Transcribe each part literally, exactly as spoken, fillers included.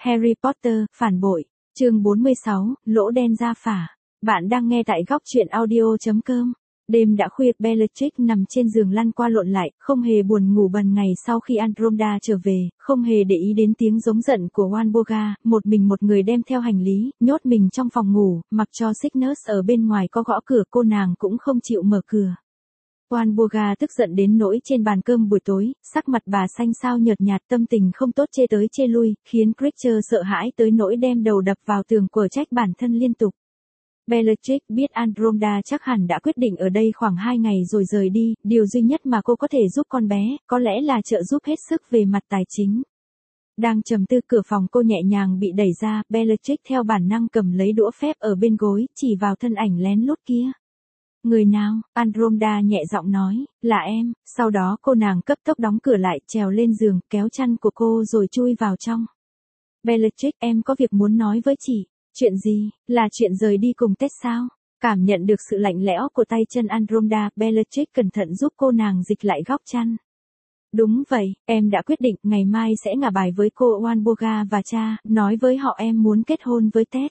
Harry Potter, phản bội, chương bốn mươi sáu, lỗ đen ra phả. Bạn đang nghe tại góc truyện audio chấm com. Đêm đã khuya, Bellatrix nằm trên giường lăn qua lộn lại, không hề buồn ngủ bần ngày sau khi Andromeda trở về, không hề để ý đến tiếng giống giận của Walburga, một mình một người đem theo hành lý, nhốt mình trong phòng ngủ, mặc cho Cygnus ở bên ngoài có gõ cửa cô nàng cũng không chịu mở cửa. Walburga tức giận đến nỗi trên bàn cơm buổi tối, sắc mặt bà xanh xao nhợt nhạt, tâm tình không tốt chê tới chê lui, khiến Creature sợ hãi tới nỗi đem đầu đập vào tường quở trách bản thân liên tục. Bellatrix biết Andromeda chắc hẳn đã quyết định ở đây khoảng hai ngày rồi rời đi, điều duy nhất mà cô có thể giúp con bé, có lẽ là trợ giúp hết sức về mặt tài chính. Đang trầm tư, cửa phòng cô nhẹ nhàng bị đẩy ra, Bellatrix theo bản năng cầm lấy đũa phép ở bên gối, chỉ vào thân ảnh lén lút kia. Người nào? Andromeda nhẹ giọng nói, là em. Sau đó cô nàng cấp tốc đóng cửa lại, trèo lên giường, kéo chăn của cô rồi chui vào trong. Bellatrix, em có việc muốn nói với chị. Chuyện gì? Là chuyện rời đi cùng Ted sao? Cảm nhận được sự lạnh lẽo của tay chân Andromeda, Bellatrix cẩn thận giúp cô nàng dịch lại góc chăn. Đúng vậy, em đã quyết định ngày mai sẽ ngả bài với cô Walburga và cha, nói với họ em muốn kết hôn với Ted.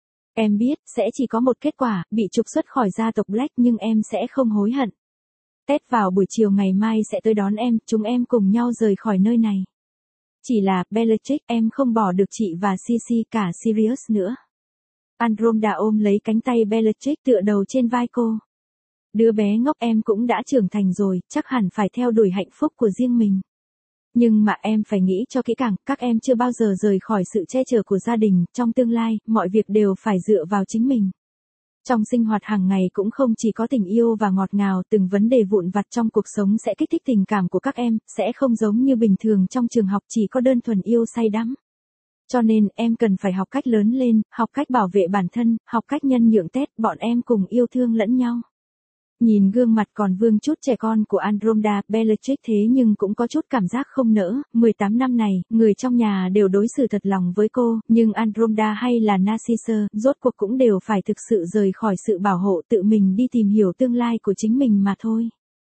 Em biết, sẽ chỉ có một kết quả, bị trục xuất khỏi gia tộc Black, nhưng em sẽ không hối hận. Ted vào buổi chiều ngày mai sẽ tới đón em, chúng em cùng nhau rời khỏi nơi này. Chỉ là, Bellatrix, em không bỏ được chị và Sisi cả Sirius nữa. Andromeda ôm lấy cánh tay Bellatrix tựa đầu trên vai cô. Đứa bé ngốc, em cũng đã trưởng thành rồi, chắc hẳn phải theo đuổi hạnh phúc của riêng mình. Nhưng mà em phải nghĩ cho kỹ càng, các em chưa bao giờ rời khỏi sự che chở của gia đình, trong tương lai, mọi việc đều phải dựa vào chính mình. Trong sinh hoạt hàng ngày cũng không chỉ có tình yêu và ngọt ngào, từng vấn đề vụn vặt trong cuộc sống sẽ kích thích tình cảm của các em, sẽ không giống như bình thường trong trường học chỉ có đơn thuần yêu say đắm. Cho nên, em cần phải học cách lớn lên, học cách bảo vệ bản thân, học cách nhân nhượng Ted, bọn em cùng yêu thương lẫn nhau. Nhìn gương mặt còn vương chút trẻ con của Andromeda, Bellatrix thế nhưng cũng có chút cảm giác không nỡ, mười tám năm này, người trong nhà đều đối xử thật lòng với cô, nhưng Andromeda hay là Narcissus, rốt cuộc cũng đều phải thực sự rời khỏi sự bảo hộ, tự mình đi tìm hiểu tương lai của chính mình mà thôi.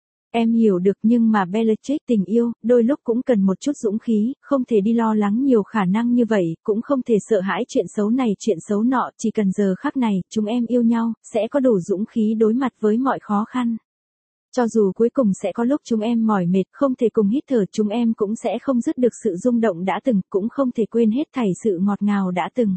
Em hiểu được, nhưng mà Bellatrix, tình yêu, đôi lúc cũng cần một chút dũng khí, không thể đi lo lắng nhiều khả năng như vậy, cũng không thể sợ hãi chuyện xấu này chuyện xấu nọ, chỉ cần giờ khắc này, chúng em yêu nhau, sẽ có đủ dũng khí đối mặt với mọi khó khăn. Cho dù cuối cùng sẽ có lúc chúng em mỏi mệt, không thể cùng hít thở, chúng em cũng sẽ không dứt được sự rung động đã từng, cũng không thể quên hết thảy sự ngọt ngào đã từng.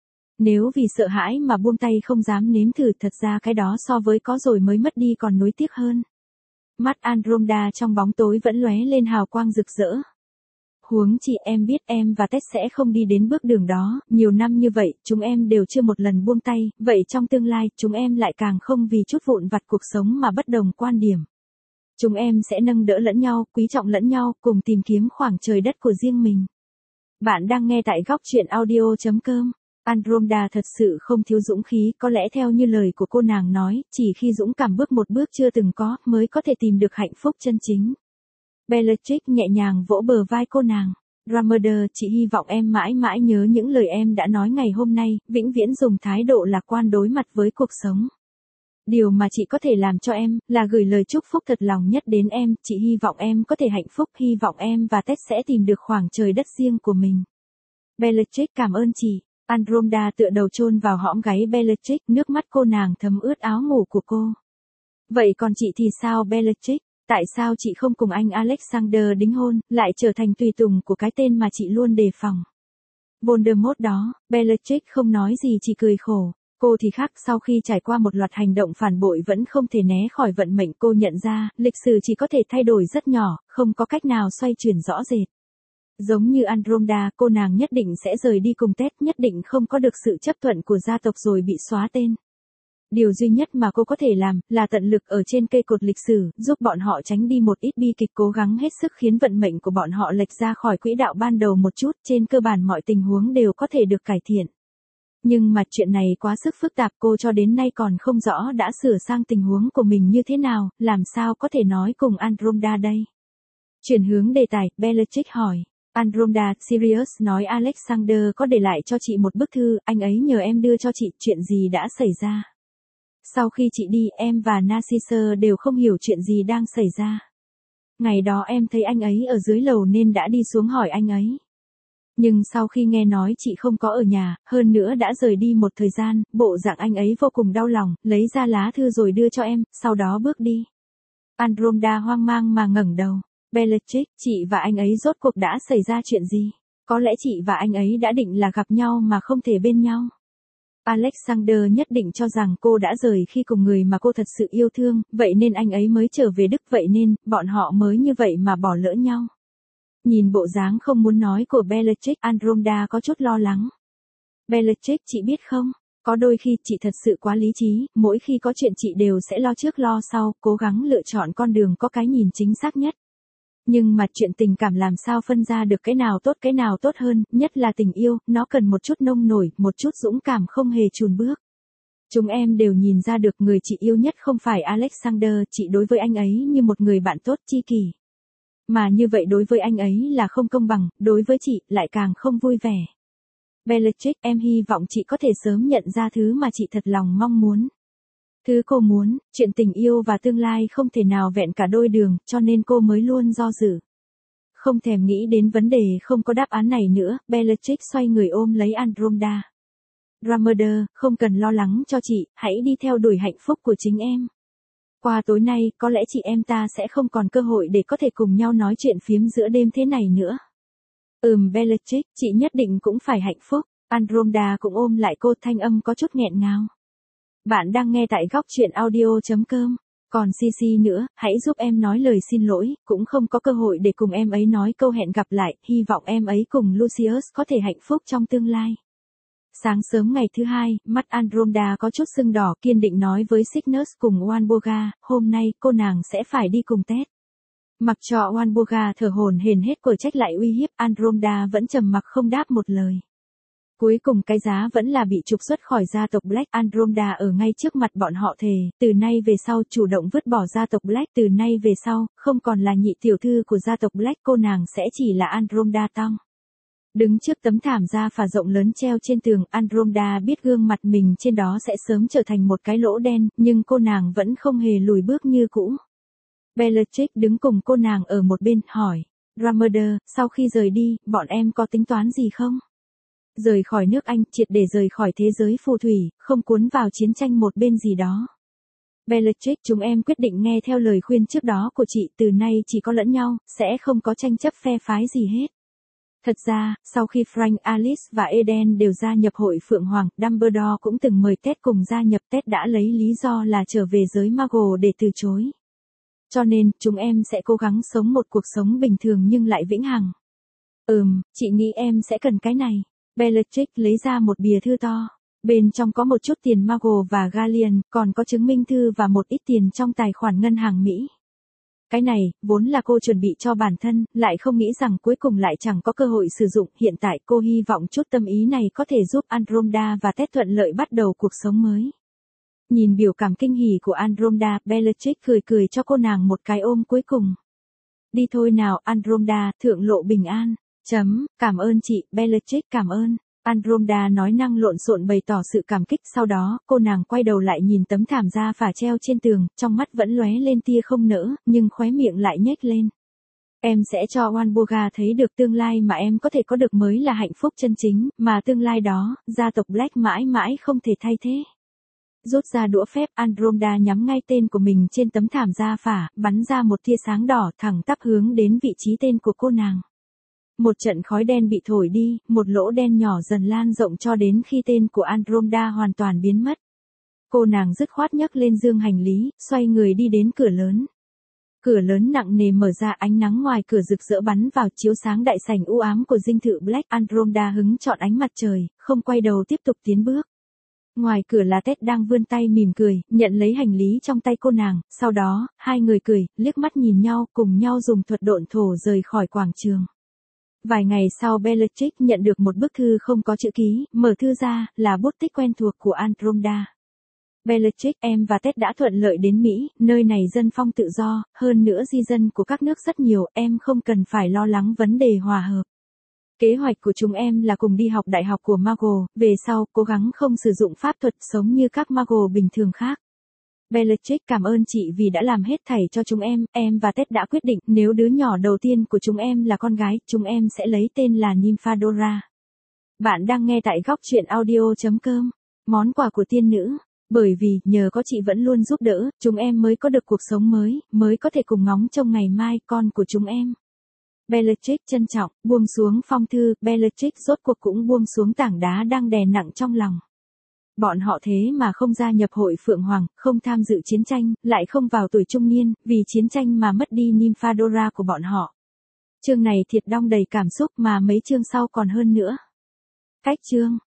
Nếu vì sợ hãi mà buông tay không dám nếm thử, thật ra cái đó so với có rồi mới mất đi còn nuối tiếc hơn. Mắt Andromeda trong bóng tối vẫn lóe lên hào quang rực rỡ. Huống chi em biết em và Ted sẽ không đi đến bước đường đó, nhiều năm như vậy, chúng em đều chưa một lần buông tay, vậy trong tương lai, chúng em lại càng không vì chút vụn vặt cuộc sống mà bất đồng quan điểm. Chúng em sẽ nâng đỡ lẫn nhau, quý trọng lẫn nhau, cùng tìm kiếm khoảng trời đất của riêng mình. Bạn đang nghe tại góc truyện audio chấm com. Andromeda thật sự không thiếu dũng khí, có lẽ theo như lời của cô nàng nói, chỉ khi dũng cảm bước một bước chưa từng có, mới có thể tìm được hạnh phúc chân chính. Bellatrix nhẹ nhàng vỗ bờ vai cô nàng. Ramada, chị hy vọng em mãi mãi nhớ những lời em đã nói ngày hôm nay, vĩnh viễn dùng thái độ lạc quan đối mặt với cuộc sống. Điều mà chị có thể làm cho em, là gửi lời chúc phúc thật lòng nhất đến em, chị hy vọng em có thể hạnh phúc, hy vọng em và Ted sẽ tìm được khoảng trời đất riêng của mình. Bellatrix, cảm ơn chị. Andromeda tựa đầu chôn vào hõm gáy Bellatrix, nước mắt cô nàng thấm ướt áo ngủ của cô. Vậy còn chị thì sao Bellatrix? Tại sao chị không cùng anh Alexander đính hôn, lại trở thành tùy tùng của cái tên mà chị luôn đề phòng? Voldemort đó. Bellatrix không nói gì, chỉ cười khổ. Cô thì khác, sau khi trải qua một loạt hành động phản bội vẫn không thể né khỏi vận mệnh, cô nhận ra, lịch sử chỉ có thể thay đổi rất nhỏ, không có cách nào xoay chuyển rõ rệt. Giống như Andromeda, cô nàng nhất định sẽ rời đi cùng Ted, nhất định không có được sự chấp thuận của gia tộc rồi bị xóa tên. Điều duy nhất mà cô có thể làm, là tận lực ở trên cây cột lịch sử, giúp bọn họ tránh đi một ít bi kịch, cố gắng hết sức khiến vận mệnh của bọn họ lệch ra khỏi quỹ đạo ban đầu một chút, trên cơ bản mọi tình huống đều có thể được cải thiện. Nhưng mà chuyện này quá sức phức tạp, cô cho đến nay còn không rõ đã sửa sang tình huống của mình như thế nào, làm sao có thể nói cùng Andromeda đây. Chuyển hướng đề tài, Bellatrix hỏi. Andromeda, Sirius nói Alexander có để lại cho chị một bức thư, anh ấy nhờ em đưa cho chị, chuyện gì đã xảy ra. Sau khi chị đi, em và Narcissus đều không hiểu chuyện gì đang xảy ra. Ngày đó em thấy anh ấy ở dưới lầu nên đã đi xuống hỏi anh ấy. Nhưng sau khi nghe nói chị không có ở nhà, hơn nữa đã rời đi một thời gian, bộ dạng anh ấy vô cùng đau lòng, lấy ra lá thư rồi đưa cho em, sau đó bước đi. Andromeda hoang mang mà ngẩng đầu. Bellatrix, chị và anh ấy rốt cuộc đã xảy ra chuyện gì? Có lẽ chị và anh ấy đã định là gặp nhau mà không thể bên nhau. Alexander nhất định cho rằng cô đã rời khi cùng người mà cô thật sự yêu thương, vậy nên anh ấy mới trở về Đức, vậy nên, bọn họ mới như vậy mà bỏ lỡ nhau. Nhìn bộ dáng không muốn nói của Bellatrix, Andromeda có chút lo lắng. Bellatrix, chị biết không, có đôi khi chị thật sự quá lý trí, mỗi khi có chuyện chị đều sẽ lo trước lo sau, cố gắng lựa chọn con đường có cái nhìn chính xác nhất. Nhưng mà chuyện tình cảm làm sao phân ra được cái nào tốt cái nào tốt hơn, nhất là tình yêu, nó cần một chút nông nổi, một chút dũng cảm không hề chùn bước. Chúng em đều nhìn ra được người chị yêu nhất không phải Alexander, chị đối với anh ấy như một người bạn tốt tri kỷ. Mà như vậy đối với anh ấy là không công bằng, đối với chị lại càng không vui vẻ. Bellatrix, em hy vọng chị có thể sớm nhận ra thứ mà chị thật lòng mong muốn. Thứ cô muốn, chuyện tình yêu và tương lai không thể nào vẹn cả đôi đường, cho nên cô mới luôn do dự. Không thèm nghĩ đến vấn đề không có đáp án này nữa, Bellatrix xoay người ôm lấy Andromeda. Ramonder, không cần lo lắng cho chị, hãy đi theo đuổi hạnh phúc của chính em. Qua tối nay, có lẽ chị em ta sẽ không còn cơ hội để có thể cùng nhau nói chuyện phiếm giữa đêm thế này nữa. Ừm Bellatrix, chị nhất định cũng phải hạnh phúc. Andromeda cũng ôm lại cô, thanh âm có chút nghẹn ngào. Bạn đang nghe tại góc truyện audio.com. Còn Cici nữa, hãy giúp em nói lời xin lỗi, cũng không có cơ hội để cùng em ấy nói câu hẹn gặp lại, hy vọng em ấy cùng Lucius có thể hạnh phúc trong tương lai. Sáng sớm ngày thứ hai, mắt Andromeda có chút sưng đỏ, kiên định nói với Cygnus cùng Walpurga, hôm nay cô nàng sẽ phải đi cùng Ted. Mặc cho Walpurga thở hổn hển hết cổi trách lại uy hiếp, Andromeda vẫn trầm mặc không đáp một lời. Cuối cùng cái giá vẫn là bị trục xuất khỏi gia tộc Black. Andromeda ở ngay trước mặt bọn họ thề, từ nay về sau chủ động vứt bỏ gia tộc Black, từ nay về sau, không còn là nhị tiểu thư của gia tộc Black, cô nàng sẽ chỉ là Andromeda Tong. Đứng trước tấm thảm da phả rộng lớn treo trên tường, Andromeda biết gương mặt mình trên đó sẽ sớm trở thành một cái lỗ đen, nhưng cô nàng vẫn không hề lùi bước như cũ. Bellatrix đứng cùng cô nàng ở một bên, hỏi, Ramonder, sau khi rời đi, bọn em có tính toán gì không? Rời khỏi nước Anh, triệt để rời khỏi thế giới phù thủy, không cuốn vào chiến tranh một bên gì đó. Bellatrix, chúng em quyết định nghe theo lời khuyên trước đó của chị, từ nay chỉ có lẫn nhau, sẽ không có tranh chấp phe phái gì hết. Thật ra, sau khi Frank, Alice và Eden đều gia nhập hội Phượng Hoàng, Dumbledore cũng từng mời Ted cùng gia nhập. Ted đã lấy lý do là trở về giới Muggle để từ chối. Cho nên, chúng em sẽ cố gắng sống một cuộc sống bình thường nhưng lại vĩnh hằng. Ừm, chị nghĩ em sẽ cần cái này. Bellatrix lấy ra một bìa thư to. Bên trong có một chút tiền Muggle và Galleon, còn có chứng minh thư và một ít tiền trong tài khoản ngân hàng Mỹ. Cái này, vốn là cô chuẩn bị cho bản thân, lại không nghĩ rằng cuối cùng lại chẳng có cơ hội sử dụng. Hiện tại cô hy vọng chút tâm ý này có thể giúp Andromeda và Ted thuận lợi bắt đầu cuộc sống mới. Nhìn biểu cảm kinh hỉ của Andromeda, Bellatrix cười cười cho cô nàng một cái ôm cuối cùng. Đi thôi nào Andromeda, thượng lộ bình an. Chấm, cảm ơn chị, Bellatrix cảm ơn. Andromeda nói năng lộn xộn bày tỏ sự cảm kích, sau đó, cô nàng quay đầu lại nhìn tấm thảm da phả treo trên tường, trong mắt vẫn lóe lên tia không nỡ, nhưng khóe miệng lại nhếch lên. Em sẽ cho Walpurga thấy được tương lai mà em có thể có được mới là hạnh phúc chân chính, mà tương lai đó, gia tộc Black mãi mãi không thể thay thế. Rút ra đũa phép, Andromeda nhắm ngay tên của mình trên tấm thảm da phả, bắn ra một tia sáng đỏ thẳng tắp hướng đến vị trí tên của cô nàng. Một trận khói đen bị thổi đi, một lỗ đen nhỏ dần lan rộng cho đến khi tên của Andromeda hoàn toàn biến mất. Cô nàng dứt khoát nhấc lên dương hành lý, xoay người đi đến cửa lớn. Cửa lớn nặng nề mở ra, ánh nắng ngoài cửa rực rỡ bắn vào, chiếu sáng đại sảnh u ám của dinh thự Black. Andromeda hứng chọn ánh mặt trời, không quay đầu tiếp tục tiến bước. Ngoài cửa là Ted đang vươn tay mỉm cười, nhận lấy hành lý trong tay cô nàng, sau đó, hai người cười, liếc mắt nhìn nhau, cùng nhau dùng thuật độn thổ rời khỏi quảng trường. Vài ngày sau Bellatrix nhận được một bức thư không có chữ ký, mở thư ra, là bút tích quen thuộc của Andromeda. Bellatrix, em và Ted đã thuận lợi đến Mỹ, nơi này dân phong tự do, hơn nữa di dân của các nước rất nhiều, em không cần phải lo lắng vấn đề hòa hợp. Kế hoạch của chúng em là cùng đi học đại học của Muggle, về sau, cố gắng không sử dụng pháp thuật sống như các Muggle bình thường khác. Bellatrix cảm ơn chị vì đã làm hết thảy cho chúng em, em và Ted đã quyết định nếu đứa nhỏ đầu tiên của chúng em là con gái, chúng em sẽ lấy tên là Nymphadora. Bạn đang nghe tại góc truyện audio.com. Món quà của tiên nữ. Bởi vì, nhờ có chị vẫn luôn giúp đỡ, chúng em mới có được cuộc sống mới, mới có thể cùng ngóng trông ngày mai con của chúng em. Bellatrix trân trọng, buông xuống phong thư, Bellatrix rốt cuộc cũng buông xuống tảng đá đang đè nặng trong lòng. Bọn họ thế mà không gia nhập hội Phượng Hoàng, không tham dự chiến tranh, lại không vào tuổi trung niên, vì chiến tranh mà mất đi Nymphadora của bọn họ. Chương này thiệt đong đầy cảm xúc mà mấy chương sau còn hơn nữa. Cách chương